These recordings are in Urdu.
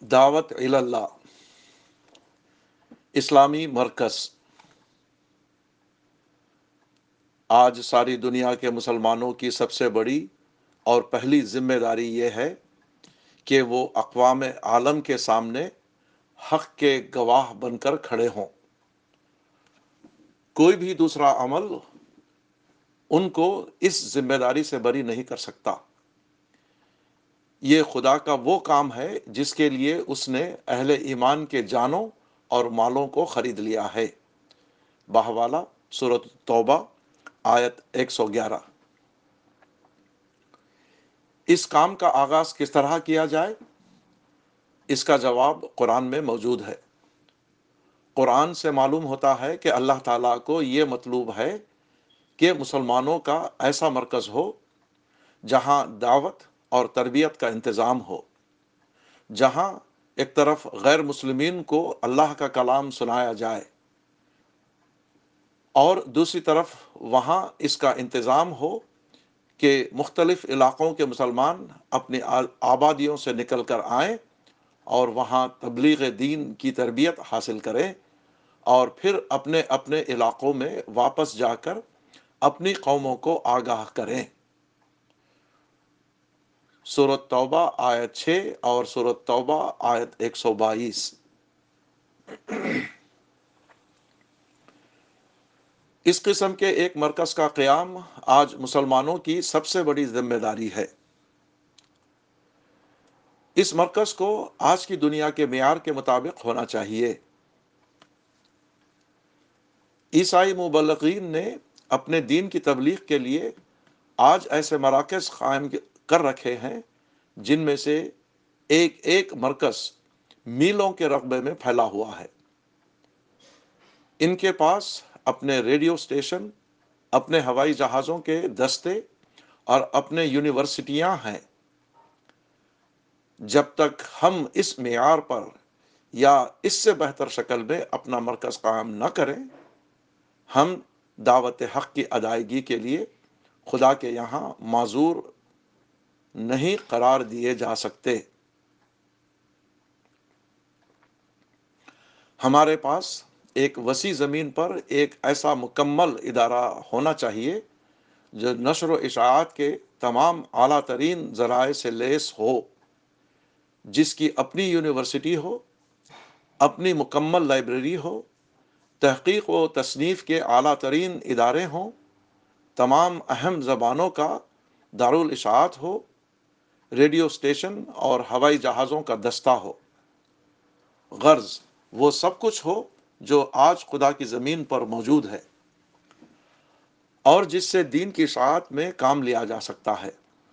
دعوت اللہ اسلامی مرکز آج ساری دنیا کے مسلمانوں کی سب سے بڑی اور پہلی ذمہ داری یہ ہے کہ وہ اقوام عالم کے سامنے حق کے گواہ بن کر کھڑے ہوں۔ کوئی بھی دوسرا عمل ان کو اس ذمہ داری سے بری نہیں کر سکتا۔ یہ خدا کا وہ کام ہے جس کے لیے اس نے اہل ایمان کے جانوں اور مالوں کو خرید لیا ہے۔ بحوالہ سورۃ توبہ آیت 111۔ اس کام کا آغاز کس طرح کیا جائے؟ اس کا جواب قرآن میں موجود ہے۔ قرآن سے معلوم ہوتا ہے کہ اللہ تعالیٰ کو یہ مطلوب ہے کہ مسلمانوں کا ایسا مرکز ہو جہاں دعوت اور تربیت کا انتظام ہو، جہاں ایک طرف غیر مسلمین کو اللہ کا کلام سنایا جائے اور دوسری طرف وہاں اس کا انتظام ہو کہ مختلف علاقوں کے مسلمان اپنی آبادیوں سے نکل کر آئیں اور وہاں تبلیغ دین کی تربیت حاصل کریں اور پھر اپنے اپنے علاقوں میں واپس جا کر اپنی قوموں کو آگاہ کریں۔ سورۃ توبہ آیت 6 اور سورۃ توبہ آیت 122۔ اس قسم کے ایک مرکز کا قیام آج مسلمانوں کی سب سے بڑی ذمہ داری ہے۔ اس مرکز کو آج کی دنیا کے معیار کے مطابق ہونا چاہیے۔ عیسائی مبلغین نے اپنے دین کی تبلیغ کے لیے آج ایسے مراکز قائم کر رکھے ہیں جن میں سے ایک ایک مرکز میلوں کے رقبے میں پھیلا ہوا ہے۔ ان کے پاس اپنے ریڈیو اسٹیشن، اپنے ہوائی جہازوں کے دستے اور اپنے یونیورسٹیاں ہیں۔ جب تک ہم اس معیار پر یا اس سے بہتر شکل میں اپنا مرکز قائم نہ کریں، ہم دعوت حق کی ادائیگی کے لیے خدا کے یہاں معذور نہیں قرار دیے جا سکتے۔ ہمارے پاس ایک وسیع زمین پر ایک ایسا مکمل ادارہ ہونا چاہیے جو نشر و اشاعت کے تمام اعلیٰ ترین ذرائع سے لیس ہو، جس کی اپنی یونیورسٹی ہو، اپنی مکمل لائبریری ہو، تحقیق و تصنیف کے اعلیٰ ترین ادارے ہوں، تمام اہم زبانوں کا دارالاشاعت ہو، ریڈیو اسٹیشن اور ہوائی جہازوں کا دستہ ہو۔ غرض وہ سب کچھ ہو جو آج خدا کی زمین پر موجود ہے اور جس سے دین کی اشاعت میں کام لیا جا سکتا ہے۔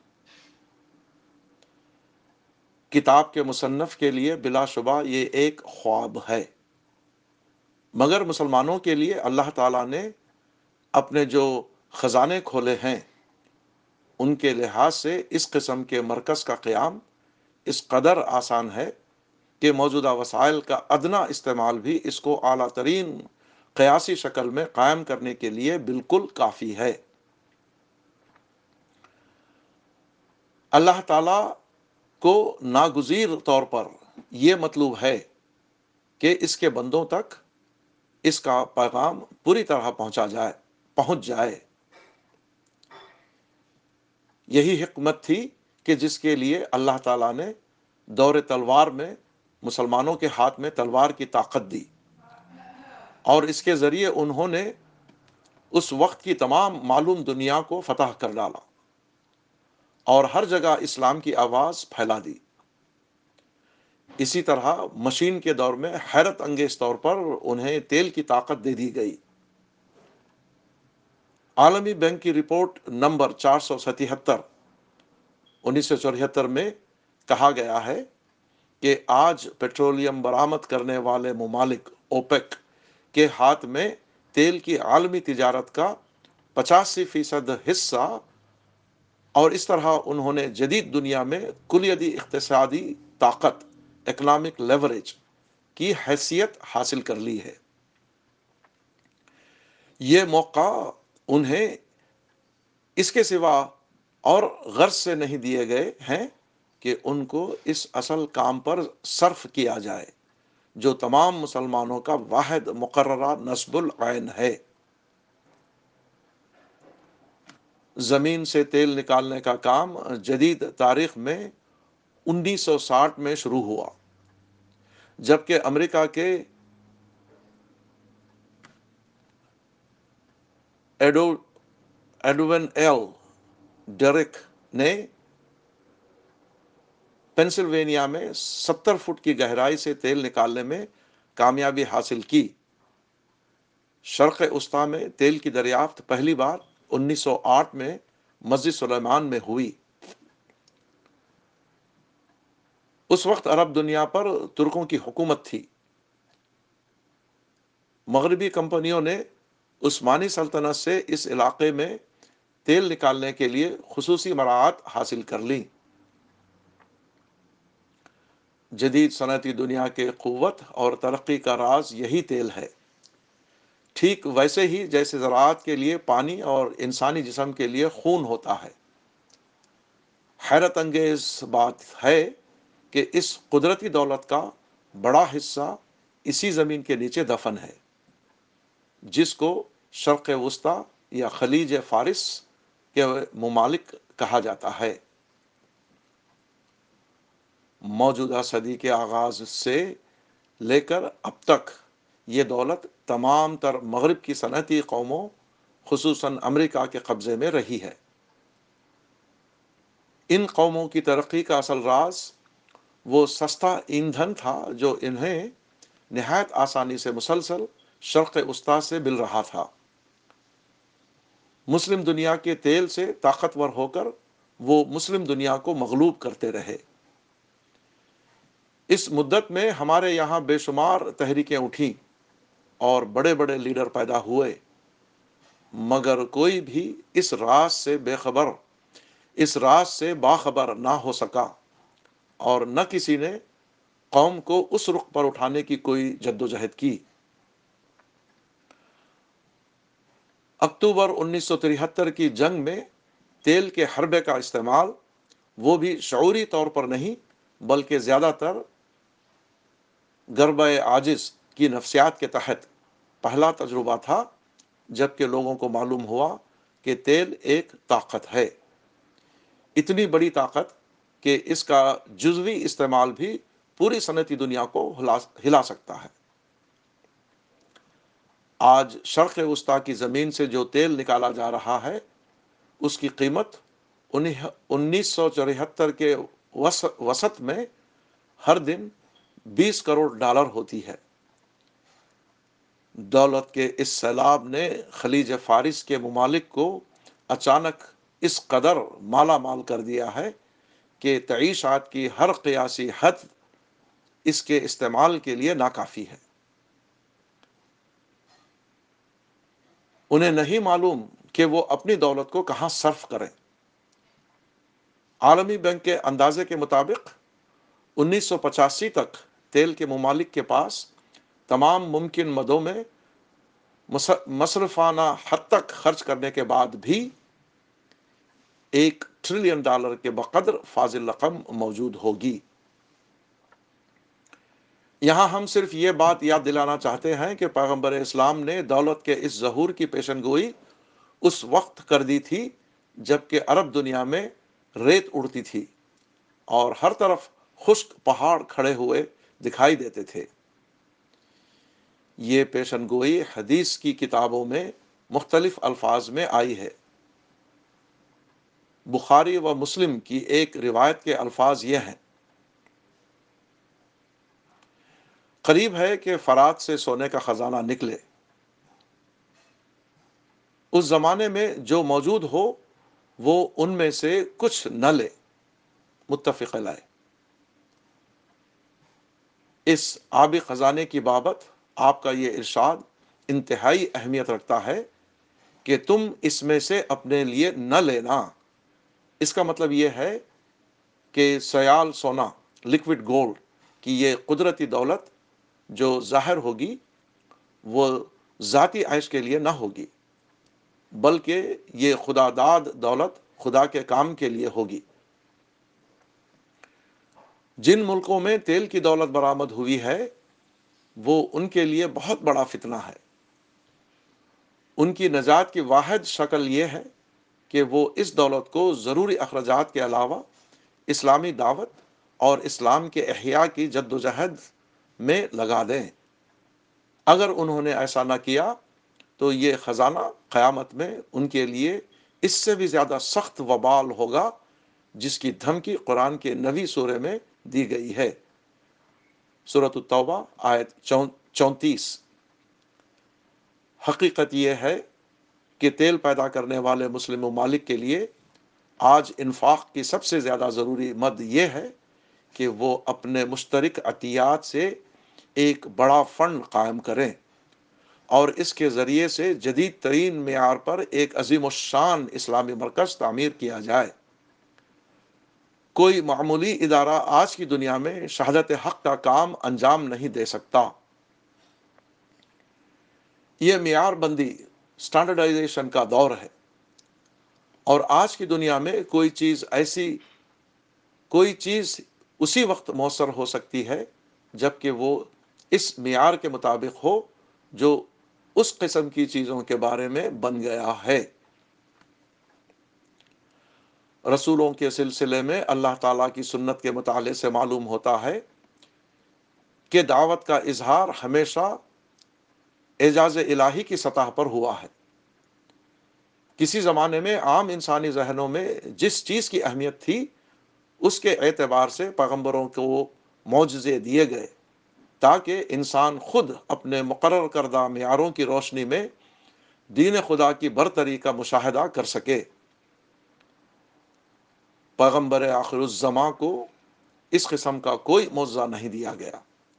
کتاب کے مصنف کے لیے بلا شبہ یہ ایک خواب ہے، مگر مسلمانوں کے لیے اللہ تعالیٰ نے اپنے جو خزانے کھولے ہیں ان کے لحاظ سے اس قسم کے مرکز کا قیام اس قدر آسان ہے کہ موجودہ وسائل کا ادنا استعمال بھی اس کو اعلیٰ ترین قیاسی شکل میں قائم کرنے کے لیے بالکل کافی ہے۔ اللہ تعالیٰ کو ناگزیر طور پر یہ مطلوب ہے کہ اس کے بندوں تک اس کا پیغام پوری طرح پہنچ جائے۔ یہی حکمت تھی کہ جس کے لیے اللہ تعالیٰ نے دور تلوار میں مسلمانوں کے ہاتھ میں تلوار کی طاقت دی اور اس کے ذریعے انہوں نے اس وقت کی تمام معلوم دنیا کو فتح کر ڈالا اور ہر جگہ اسلام کی آواز پھیلا دی۔ اسی طرح مشین کے دور میں حیرت انگیز طور پر انہیں تیل کی طاقت دے دی گئی۔ عالمی بینک کی رپورٹ نمبر 477 1974 میں کہا گیا ہے کہ آج پیٹرولیم برآمد کرنے والے ممالک اوپیک کے ہاتھ میں تیل کی عالمی تجارت کا 85% حصہ، اور اس طرح انہوں نے جدید دنیا میں کلیدی اقتصادی طاقت اکنامک لیوریج کی حیثیت حاصل کر لی ہے۔ یہ موقع انہیں اس کے سوا اور غرض سے نہیں دیے گئے ہیں کہ ان کو اس اصل کام پر صرف کیا جائے جو تمام مسلمانوں کا واحد مقررہ نصب العین ہے۔ زمین سے تیل نکالنے کا کام جدید تاریخ میں 1960 میں شروع ہوا، جبکہ امریکہ کے ایڈون ایل ڈیرک نے پینسلوینیا میں 70 فٹ کی گہرائی سے تیل نکالنے میں کامیابی حاصل کی۔ شرق وسطی میں تیل کی دریافت پہلی بار 1908 میں مسجد سلیمان میں ہوئی۔ اس وقت عرب دنیا پر ترکوں کی حکومت تھی۔ مغربی کمپنیوں نے عثمانی سلطنت سے اس علاقے میں تیل نکالنے کے لیے خصوصی مراعات حاصل کر لیں۔ جدید صنعتی دنیا کے قوت اور ترقی کا راز یہی تیل ہے، ٹھیک ویسے ہی جیسے زراعت کے لیے پانی اور انسانی جسم کے لیے خون ہوتا ہے۔ حیرت انگیز بات ہے کہ اس قدرتی دولت کا بڑا حصہ اسی زمین کے نیچے دفن ہے، جس کو شرق وسطی یا خلیج فارس کے ممالک کہا جاتا ہے۔ موجودہ صدی کے آغاز سے لے کر اب تک یہ دولت تمام تر مغرب کی صنعتی قوموں خصوصاً امریکہ کے قبضے میں رہی ہے۔ ان قوموں کی ترقی کا اصل راز وہ سستا ایندھن تھا جو انہیں نہایت آسانی سے مسلسل شرق وسطی سے مل رہا تھا۔ مسلم دنیا کے تیل سے طاقتور ہو کر وہ مسلم دنیا کو مغلوب کرتے رہے۔ اس مدت میں ہمارے یہاں بے شمار تحریکیں اٹھیں اور بڑے بڑے لیڈر پیدا ہوئے، مگر کوئی بھی اس راز سے باخبر نہ ہو سکا اور نہ کسی نے قوم کو اس رخ پر اٹھانے کی کوئی جدوجہد کی۔ اکتوبر 1973 کی جنگ میں تیل کے حربے کا استعمال، وہ بھی شعوری طور پر نہیں بلکہ زیادہ تر غربۂ عاجز کی نفسیات کے تحت پہلا تجربہ تھا، جبکہ لوگوں کو معلوم ہوا کہ تیل ایک طاقت ہے، اتنی بڑی طاقت کہ اس کا جزوی استعمال بھی پوری صنعتی دنیا کو ہلا سکتا ہے۔ آج شرق وسطی کی زمین سے جو تیل نکالا جا رہا ہے، اس کی قیمت 1974 کے وسط میں ہر دن $20 کروڑ ہوتی ہے۔ دولت کے اس سیلاب نے خلیج فارس کے ممالک کو اچانک اس قدر مالا مال کر دیا ہے کہ تعیشات کی ہر قیاسی حد اس کے استعمال کے لیے ناکافی ہے۔ انہیں نہیں معلوم کہ وہ اپنی دولت کو کہاں صرف کریں۔ عالمی بینک کے اندازے کے مطابق 1985 تک تیل کے ممالک کے پاس تمام ممکن مدوں میں مصرفانہ حد تک خرچ کرنے کے بعد بھی $1 ٹریلین کے بقدر فاضل رقم موجود ہوگی۔ یہاں ہم صرف یہ بات یاد دلانا چاہتے ہیں کہ پیغمبر اسلام نے دولت کے اس ظہور کی پیشن گوئی اس وقت کر دی تھی جبکہ عرب دنیا میں ریت اڑتی تھی اور ہر طرف خشک پہاڑ کھڑے ہوئے دکھائی دیتے تھے۔ یہ پیشن گوئی حدیث کی کتابوں میں مختلف الفاظ میں آئی ہے۔ بخاری و مسلم کی ایک روایت کے الفاظ یہ ہیں: قریب ہے کہ فرات سے سونے کا خزانہ نکلے، اس زمانے میں جو موجود ہو وہ ان میں سے کچھ نہ لے۔ متفق علیہ۔ اس آبی خزانے کی بابت آپ کا یہ ارشاد انتہائی اہمیت رکھتا ہے کہ تم اس میں سے اپنے لیے نہ لینا۔ اس کا مطلب یہ ہے کہ سیال سونا، لیکوڈ گولڈ کی یہ قدرتی دولت جو ظاہر ہوگی وہ ذاتی عیش کے لیے نہ ہوگی، بلکہ یہ خدا داد دولت خدا کے کام کے لیے ہوگی۔ جن ملکوں میں تیل کی دولت برآمد ہوئی ہے وہ ان کے لیے بہت بڑا فتنہ ہے۔ ان کی نجات کی واحد شکل یہ ہے کہ وہ اس دولت کو ضروری اخراجات کے علاوہ اسلامی دعوت اور اسلام کے احیاء کی جد و جہد میں لگا دیں۔ اگر انہوں نے ایسا نہ کیا تو یہ خزانہ قیامت میں ان کے لیے اس سے بھی زیادہ سخت وبال ہوگا جس کی دھمکی قرآن کے 9ویں سورے میں دی گئی ہے، سورۃ التوبہ آیت 34۔ حقیقت یہ ہے کہ تیل پیدا کرنے والے مسلم ممالک کے لیے آج انفاق کی سب سے زیادہ ضروری مد یہ ہے کہ وہ اپنے مشترک عطیات سے ایک بڑا فنڈ قائم کریں اور اس کے ذریعے سے جدید ترین معیار پر ایک عظیم الشان اسلامی مرکز تعمیر کیا جائے۔ کوئی معمولی ادارہ آج کی دنیا میں شہادت حق کا کام انجام نہیں دے سکتا۔ یہ معیار بندی اسٹینڈرڈائزیشن کا دور ہے، اور آج کی دنیا میں کوئی چیز اسی وقت موثر ہو سکتی ہے جب کہ وہ اس معیار کے مطابق ہو جو اس قسم کی چیزوں کے بارے میں بن گیا ہے۔ رسولوں کے سلسلے میں اللہ تعالیٰ کی سنت کے مطالعے سے معلوم ہوتا ہے کہ دعوت کا اظہار ہمیشہ اعجاز الہی کی سطح پر ہوا ہے۔ کسی زمانے میں عام انسانی ذہنوں میں جس چیز کی اہمیت تھی اس کے اعتبار سے پیغمبروں کو معجزے دیے گئے تاکہ انسان خود اپنے مقرر کردہ معیاروں کی روشنی میں دین خدا کی برتری کا مشاہدہ کر سکے۔ پیغمبر آخر الزماں کو اس قسم کا کوئی معجزہ نہیں دیا گیا۔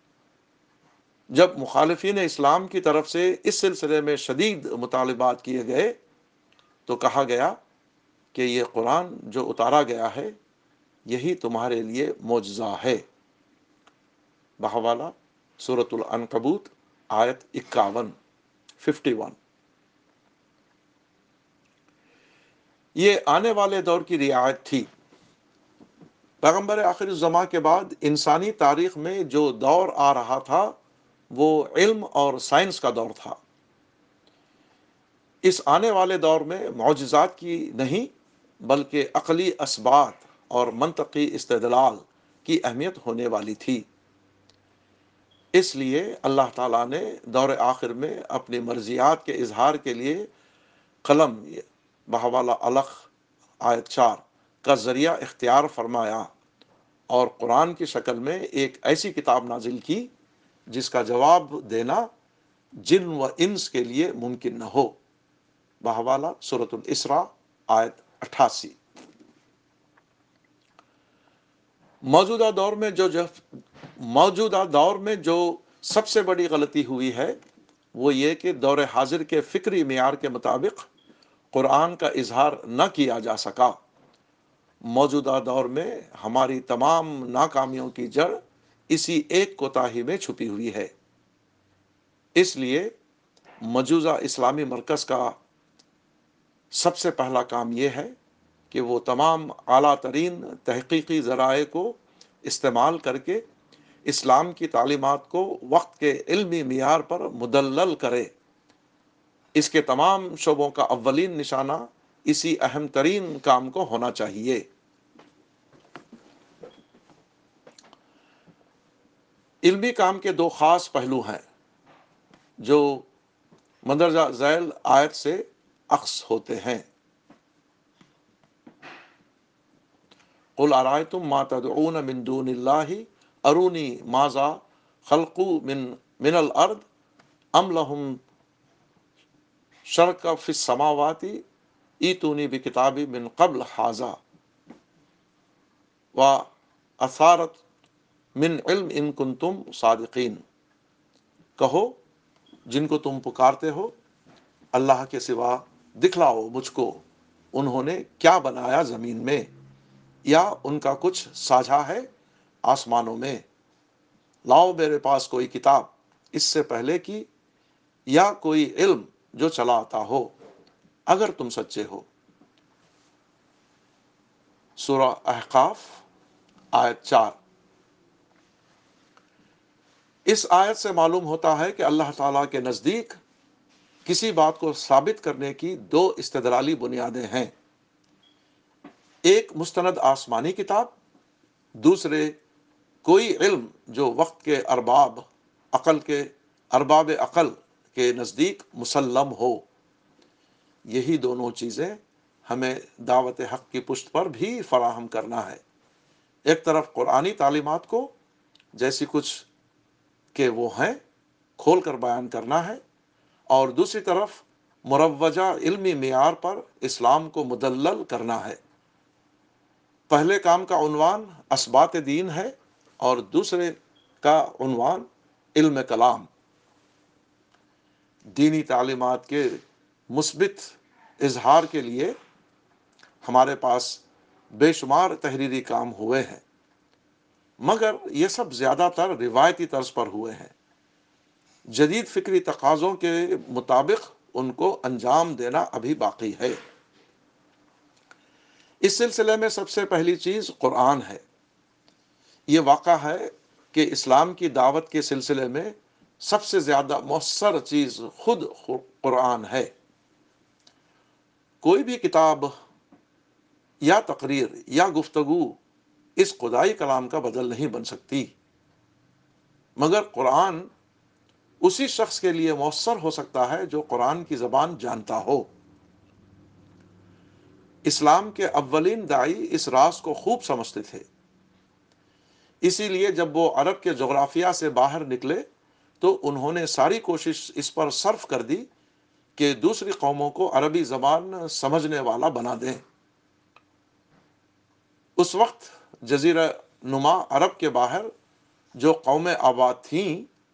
جب مخالفین اسلام کی طرف سے اس سلسلے میں شدید مطالبات کیے گئے تو کہا گیا کہ یہ قرآن جو اتارا گیا ہے یہی تمہارے لیے معجزہ ہے، بحوالہ سورۃ العنکبوت آیت 51۔ یہ آنے والے دور کی رعایت تھی۔ پیغمبر آخر الزماں کے بعد انسانی تاریخ میں جو دور آ رہا تھا وہ علم اور سائنس کا دور تھا۔ اس آنے والے دور میں معجزات کی نہیں بلکہ عقلی اثبات اور منطقی استدلال کی اہمیت ہونے والی تھی۔ اس لیے اللہ تعالیٰ نے دور آخر میں اپنی مرضیات کے اظہار کے لیے قلم بحوالہ علق آیت 4 کا ذریعہ اختیار فرمایا اور قرآن کی شکل میں ایک ایسی کتاب نازل کی جس کا جواب دینا جن و انس کے لیے ممکن نہ ہو، بحوالہ سورۃ الاسراء آیت 88۔ موجودہ دور میں جو سب سے بڑی غلطی ہوئی ہے وہ یہ کہ دور حاضر کے فکری معیار کے مطابق قرآن کا اظہار نہ کیا جا سکا۔ موجودہ دور میں ہماری تمام ناکامیوں کی جڑ اسی ایک کوتاہی میں چھپی ہوئی ہے۔ اس لیے موجودہ اسلامی مرکز کا سب سے پہلا کام یہ ہے کہ وہ تمام اعلیٰ ترین تحقیقی ذرائع کو استعمال کر کے اسلام کی تعلیمات کو وقت کے علمی معیار پر مدلل کرے۔ اس کے تمام شعبوں کا اولین نشانہ اسی اہم ترین کام کو ہونا چاہیے۔ علمی کام کے دو خاص پہلو ہیں جو مندرجہ ذیل آیت سے اخذ ہوتے ہیں۔ قل ارأیتم ما تدعون من دون اللہ ارونی ماذا خلقوا من الارض ام لهم شرک فی السماوات ایتونی بکتاب من قبل ھذا واثارۃ من علم ان کنتم صادقین۔ کہو جن کو تم پکارتے ہو اللہ کے سوا دکھلاؤ مجھ کو انہوں نے کیا بنایا زمین میں، یا ان کا کچھ ساجھا ہے آسمانوں میں۔ لاؤ میرے پاس کوئی کتاب اس سے پہلے کی یا کوئی علم جو چلا آتا ہو اگر تم سچے ہو۔ سورہ احقاف آیت 4۔ اس آیت سے معلوم ہوتا ہے کہ اللہ تعالیٰ کے نزدیک کسی بات کو ثابت کرنے کی دو استدلالی بنیادیں ہیں: ایک مستند آسمانی کتاب، دوسرے کوئی علم جو وقت کے ارباب عقل کے نزدیک مسلم ہو۔ یہی دونوں چیزیں ہمیں دعوت حق کی پشت پر بھی فراہم کرنا ہے۔ ایک طرف قرآنی تعلیمات کو جیسی کچھ کہ وہ ہیں کھول کر بیان کرنا ہے، اور دوسری طرف مروجہ علمی معیار پر اسلام کو مدلل کرنا ہے۔ پہلے کام کا عنوان اثبات دین ہے اور دوسرے کا عنوان علم کلام۔ دینی تعلیمات کے مثبت اظہار کے لیے ہمارے پاس بے شمار تحریری کام ہوئے ہیں، مگر یہ سب زیادہ تر روایتی طرز پر ہوئے ہیں۔ جدید فکری تقاضوں کے مطابق ان کو انجام دینا ابھی باقی ہے۔ اس سلسلے میں سب سے پہلی چیز قرآن ہے۔ یہ واقعہ ہے کہ اسلام کی دعوت کے سلسلے میں سب سے زیادہ مؤثر چیز خود قرآن ہے۔ کوئی بھی کتاب یا تقریر یا گفتگو اس خدائی کلام کا بدل نہیں بن سکتی، مگر قرآن اسی شخص کے لیے مؤثر ہو سکتا ہے جو قرآن کی زبان جانتا ہو۔ اسلام کے اولین داعی اس راز کو خوب سمجھتے تھے، اسی لیے جب وہ عرب کے جغرافیہ سے باہر نکلے تو انہوں نے ساری کوشش اس پر صرف کر دی کہ دوسری قوموں کو عربی زبان سمجھنے والا بنا دیں۔ اس وقت جزیرہ نما عرب کے باہر جو قومیں آباد تھیں،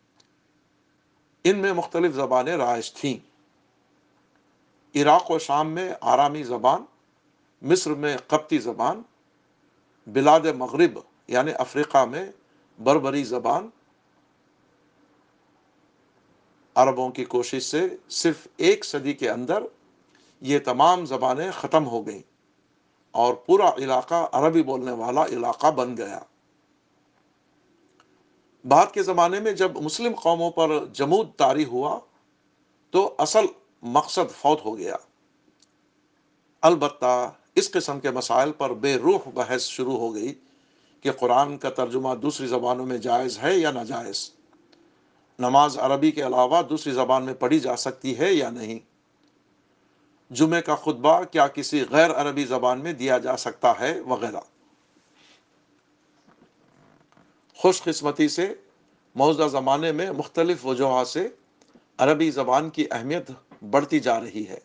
ان میں مختلف زبانیں رائج تھیں۔ عراق و شام میں آرامی زبان، مصر میں قبطی زبان، بلاد مغرب یعنی افریقہ میں بربری زبان۔ عربوں کی کوشش سے صرف ایک صدی کے اندر یہ تمام زبانیں ختم ہو گئیں اور پورا علاقہ عربی بولنے والا علاقہ بن گیا۔ بعد کے زمانے میں جب مسلم قوموں پر جمود طاری ہوا تو اصل مقصد فوت ہو گیا۔ البتہ اس قسم کے مسائل پر بے روح بحث شروع ہو گئی کہ قرآن کا ترجمہ دوسری زبانوں میں جائز ہے یا ناجائز، نماز عربی کے علاوہ دوسری زبان میں پڑھی جا سکتی ہے یا نہیں، جمعے کا خطبہ کیا کسی غیر عربی زبان میں دیا جا سکتا ہے، وغیرہ۔ خوش قسمتی سے موجودہ زمانے میں مختلف وجوہات سے عربی زبان کی اہمیت بڑھتی جا رہی ہے۔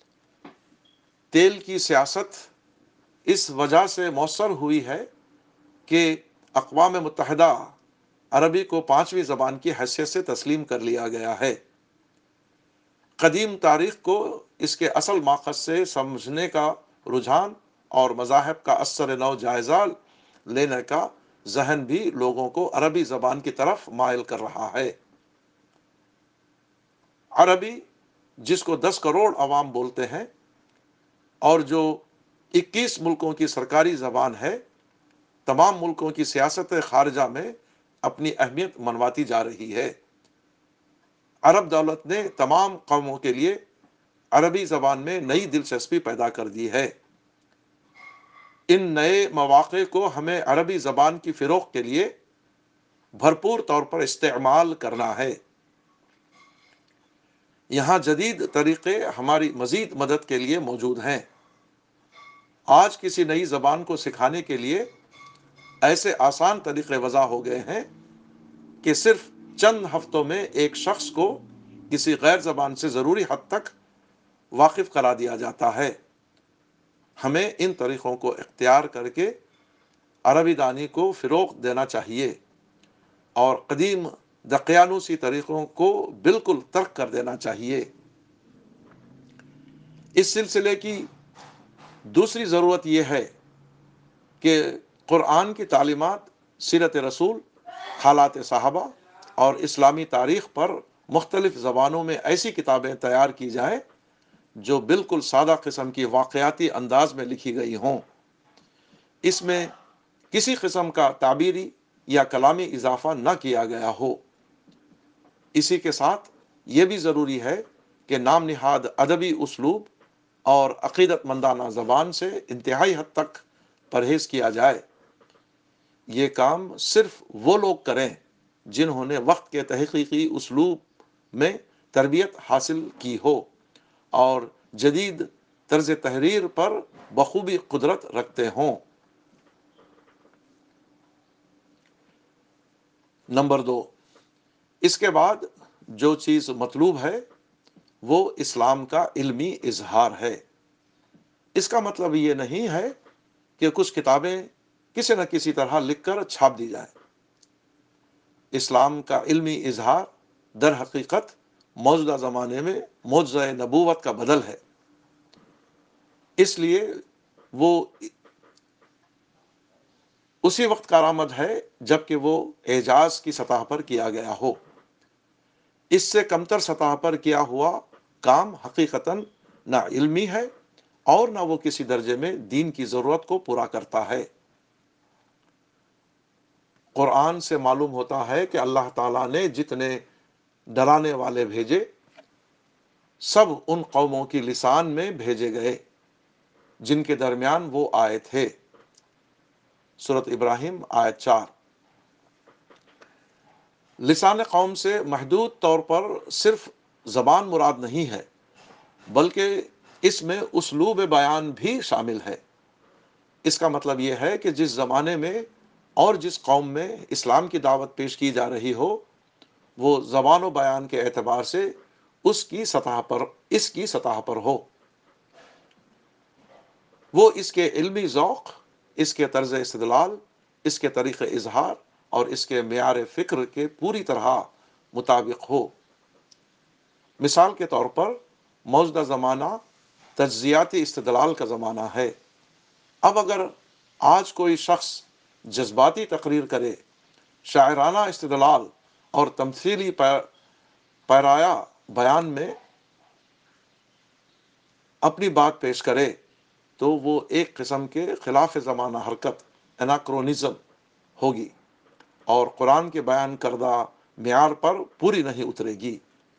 تیل کی سیاست اس وجہ سے مؤثر ہوئی ہے کہ اقوام متحدہ عربی کو 5ویں زبان کی حیثیت سے تسلیم کر لیا گیا ہے۔ قدیم تاریخ کو اس کے اصل ماخذ سے سمجھنے کا رجحان اور مذاہب کا اثر نو جائزہ لینے کا ذہن بھی لوگوں کو عربی زبان کی طرف مائل کر رہا ہے۔ عربی جس کو 10 کروڑ عوام بولتے ہیں اور جو 21 ملکوں کی سرکاری زبان ہے، تمام ملکوں کی سیاست خارجہ میں اپنی اہمیت منواتی جا رہی ہے۔ عرب دولت نے تمام قوموں کے لیے عربی زبان میں نئی دلچسپی پیدا کر دی ہے۔ ان نئے مواقع کو ہمیں عربی زبان کی فروغ کے لیے بھرپور طور پر استعمال کرنا ہے۔ یہاں جدید طریقے ہماری مزید مدد کے لیے موجود ہیں۔ آج کسی نئی زبان کو سکھانے کے لیے ایسے آسان طریقے وضع ہو گئے ہیں کہ صرف چند ہفتوں میں ایک شخص کو کسی غیر زبان سے ضروری حد تک واقف کرا دیا جاتا ہے۔ ہمیں ان طریقوں کو اختیار کر کے عربی دانی کو فروغ دینا چاہیے اور قدیم دقیانوسی طریقوں کو بالکل ترک کر دینا چاہیے۔ اس سلسلے کی دوسری ضرورت یہ ہے کہ قرآن کی تعلیمات، سیرت رسول، حالات صحابہ اور اسلامی تاریخ پر مختلف زبانوں میں ایسی کتابیں تیار کی جائیں جو بالکل سادہ قسم کی واقعاتی انداز میں لکھی گئی ہوں۔ اس میں کسی قسم کا تعبیری یا کلامی اضافہ نہ کیا گیا ہو۔ اسی کے ساتھ یہ بھی ضروری ہے کہ نام نہاد ادبی اسلوب اور عقیدت مندانہ زبان سے انتہائی حد تک پرہیز کیا جائے۔ یہ کام صرف وہ لوگ کریں جنہوں نے وقت کے تحقیقی اسلوب میں تربیت حاصل کی ہو اور جدید طرز تحریر پر بخوبی قدرت رکھتے ہوں۔ نمبر 2، اس کے بعد جو چیز مطلوب ہے وہ اسلام کا علمی اظہار ہے۔ اس کا مطلب یہ نہیں ہے کہ کچھ کتابیں کسی نہ کسی طرح لکھ کر چھاپ دی جائیں۔ اسلام کا علمی اظہار در حقیقت موجودہ زمانے میں معجزہ نبوت کا بدل ہے، اس لیے وہ اسی وقت کارآمد ہے جبکہ وہ اعجاز کی سطح پر کیا گیا ہو۔ اس سے کمتر سطح پر کیا ہوا کام حقیقتاً نہ علمی ہے اور نہ وہ کسی درجے میں دین کی ضرورت کو پورا کرتا ہے۔ قرآن سے معلوم ہوتا ہے کہ اللہ تعالیٰ نے جتنے ڈرانے والے بھیجے سب ان قوموں کی لسان میں بھیجے گئے جن کے درمیان وہ آئے تھے۔ سورۃ ابراہیم آیت 4۔ لسان قوم سے محدود طور پر صرف زبان مراد نہیں ہے، بلکہ اس میں اسلوب بیان بھی شامل ہے۔ اس کا مطلب یہ ہے کہ جس زمانے میں اور جس قوم میں اسلام کی دعوت پیش کی جا رہی ہو، وہ زبان و بیان کے اعتبار سے اس کی سطح پر ہو۔ وہ اس کے علمی ذوق، اس کے طرز استدلال، اس کے طریق اظہار اور اس کے معیار فکر کے پوری طرح مطابق ہو۔ مثال کے طور پر موجودہ زمانہ تجزیاتی استدلال کا زمانہ ہے۔ اب اگر آج کوئی شخص جذباتی تقریر کرے، شاعرانہ استدلال اور تمثیلی پیرایا بیان میں اپنی بات پیش کرے تو وہ ایک قسم کے خلاف زمانہ حرکت، اناکرونزم ہوگی اور قرآن کے بیان کردہ معیار پر پوری نہیں اترے گی۔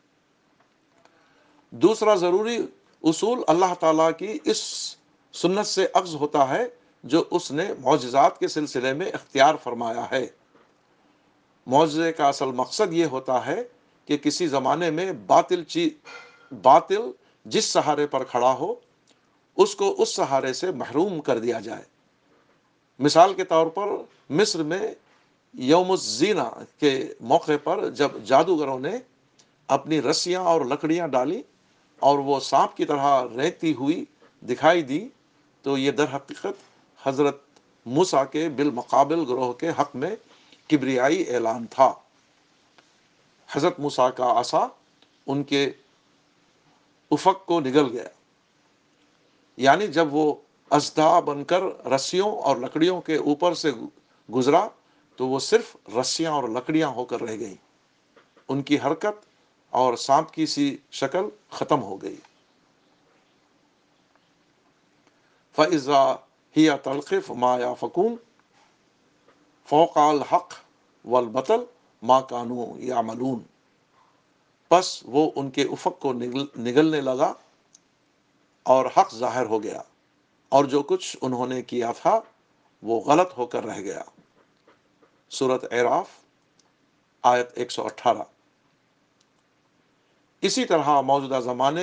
دوسرا ضروری اصول اللہ تعالیٰ کی اس سنت سے اخذ ہوتا ہے جو اس نے معجزات کے سلسلے میں اختیار فرمایا ہے۔ معجزے کا اصل مقصد یہ ہوتا ہے کہ کسی زمانے میں باطل جس سہارے پر کھڑا ہو اس کو اس سہارے سے محروم کر دیا جائے۔ مثال کے طور پر مصر میں یوم الزینہ کے موقع پر جب جادوگروں نے اپنی رسیاں اور لکڑیاں ڈالی اور وہ سانپ کی طرح ریتی ہوئی دکھائی دی تو یہ در حقیقت حضرت موسیٰ کے بالمقابل گروہ کے حق میں کبریائی اعلان تھا۔ حضرت موسیٰ کا عصا ان کے افق کو نگل گیا، یعنی جب وہ اژدھا بن کر رسیوں اور لکڑیوں کے اوپر سے گزرا تو وہ صرف رسیاں اور لکڑیاں ہو کر رہ گئیں، ان کی حرکت اور سانپ کی سی شکل ختم ہو گئی۔ فَإِذَا هِيَ تَلْقِفُ مَا يَأْفِكُونَ فَوْقَ الْحَقِّ وَالْبَاطِلِ مَا كَانُوا يَعْمَلُونَ۔ پس وہ ان کے افق کو نگلنے لگا اور حق ظاہر ہو گیا، اور جو کچھ انہوں نے کیا تھا وہ غلط ہو کر رہ گیا۔ سورۃ اعراف آیت 118۔ اسی طرح موجودہ زمانے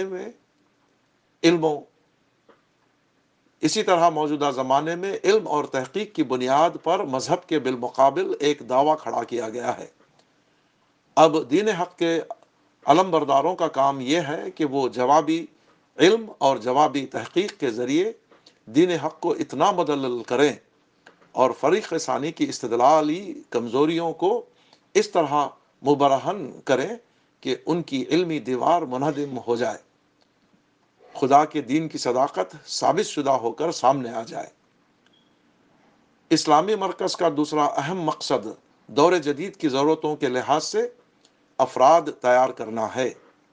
میں علم اور تحقیق کی بنیاد پر مذہب کے بالمقابل ایک دعویٰ کھڑا کیا گیا ہے۔ اب دین حق کے علم برداروں کا کام یہ ہے کہ وہ جوابی علم اور جوابی تحقیق کے ذریعے دین حق کو اتنا مدلل کریں اور فریق ثانی کی استدلالی کمزوریوں کو اس طرح مبرہن کریں کہ ان کی علمی دیوار منہدم ہو جائے، خدا کے دین کی صداقت ثابت شدہ ہو کر سامنے آ جائے۔ اسلامی مرکز کا دوسرا اہم مقصد دور جدید کی ضرورتوں کے لحاظ سے افراد تیار کرنا ہے۔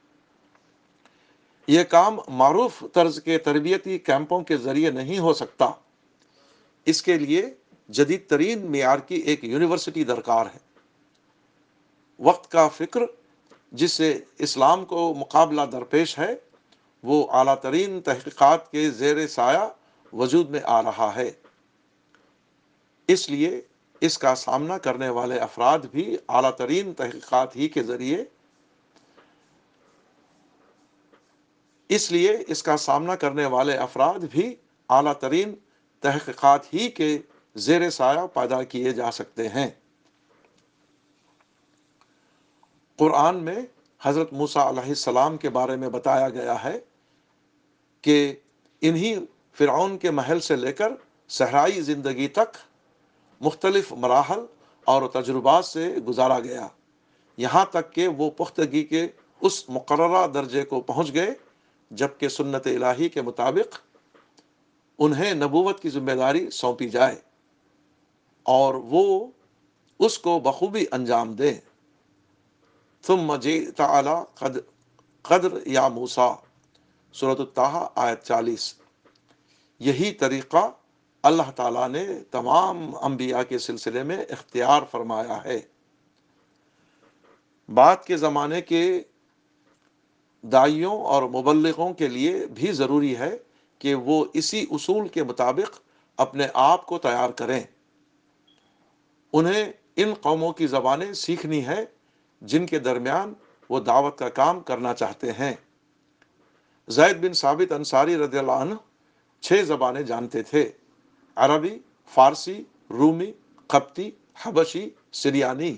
یہ کام معروف طرز کے تربیتی کیمپوں کے ذریعے نہیں ہو سکتا۔ اس کے لیے جدید ترین معیار کی ایک یونیورسٹی درکار ہے۔ وقت کا فکر جس سے اسلام کو مقابلہ درپیش ہے، وہ اعلیٰ ترین تحقیقات کے زیر سایہ وجود میں آ رہا ہے۔ اس لیے اس کا سامنا کرنے والے افراد بھی اعلیٰ ترین تحقیقات ہی کے ذریعے اس لیے اس کا سامنا کرنے والے افراد بھی اعلیٰ ترین تحقیقات ہی کے زیر سایہ پیدا کیے جا سکتے ہیں۔ قرآن میں حضرت موسیٰ علیہ السلام کے بارے میں بتایا گیا ہے کہ انہی فرعون کے محل سے لے کر صحرائی زندگی تک مختلف مراحل اور تجربات سے گزارا گیا، یہاں تک کہ وہ پختگی کے اس مقررہ درجے کو پہنچ گئے جبکہ سنت الہی کے مطابق انہیں نبوت کی ذمہ داری سونپی جائے اور وہ اس کو بخوبی انجام دیں۔ ثم جئت علی قدر یا موسیٰ، سورۃ الطٰہٰ آیت 40۔ یہی طریقہ اللہ تعالیٰ نے تمام انبیاء کے سلسلے میں اختیار فرمایا ہے۔ بعد کے زمانے کے داعیوں اور مبلغوں کے لیے بھی ضروری ہے کہ وہ اسی اصول کے مطابق اپنے آپ کو تیار کریں۔ انہیں ان قوموں کی زبانیں سیکھنی ہے جن کے درمیان وہ دعوت کا کام کرنا چاہتے ہیں۔ زید بن ثابت انصاری رضی اللہ عنہ 6 زبانیں جانتے تھے: عربی، فارسی، رومی، قبطی، حبشی، سریانی۔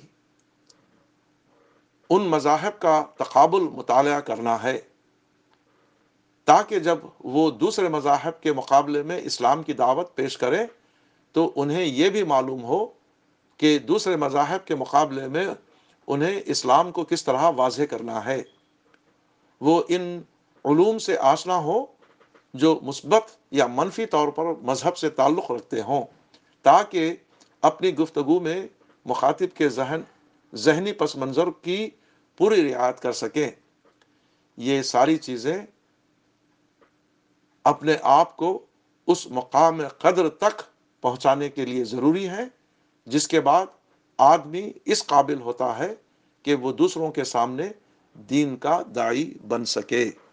ان مذاہب کا تقابل مطالعہ کرنا ہے تاکہ جب وہ دوسرے مذاہب کے مقابلے میں اسلام کی دعوت پیش کریں تو انہیں یہ بھی معلوم ہو کہ دوسرے مذاہب کے مقابلے میں انہیں اسلام کو کس طرح واضح کرنا ہے۔ وہ ان علوم سے آشنا ہو جو مثبت یا منفی طور پر مذہب سے تعلق رکھتے ہوں، تاکہ اپنی گفتگو میں مخاطب کے ذہنی پس منظر کی پوری رعایت کر سکیں۔ یہ ساری چیزیں اپنے آپ کو اس مقام قدر تک پہنچانے کے لیے ضروری ہیں جس کے بعد آدمی اس قابل ہوتا ہے کہ وہ دوسروں کے سامنے دین کا داعی بن سکے۔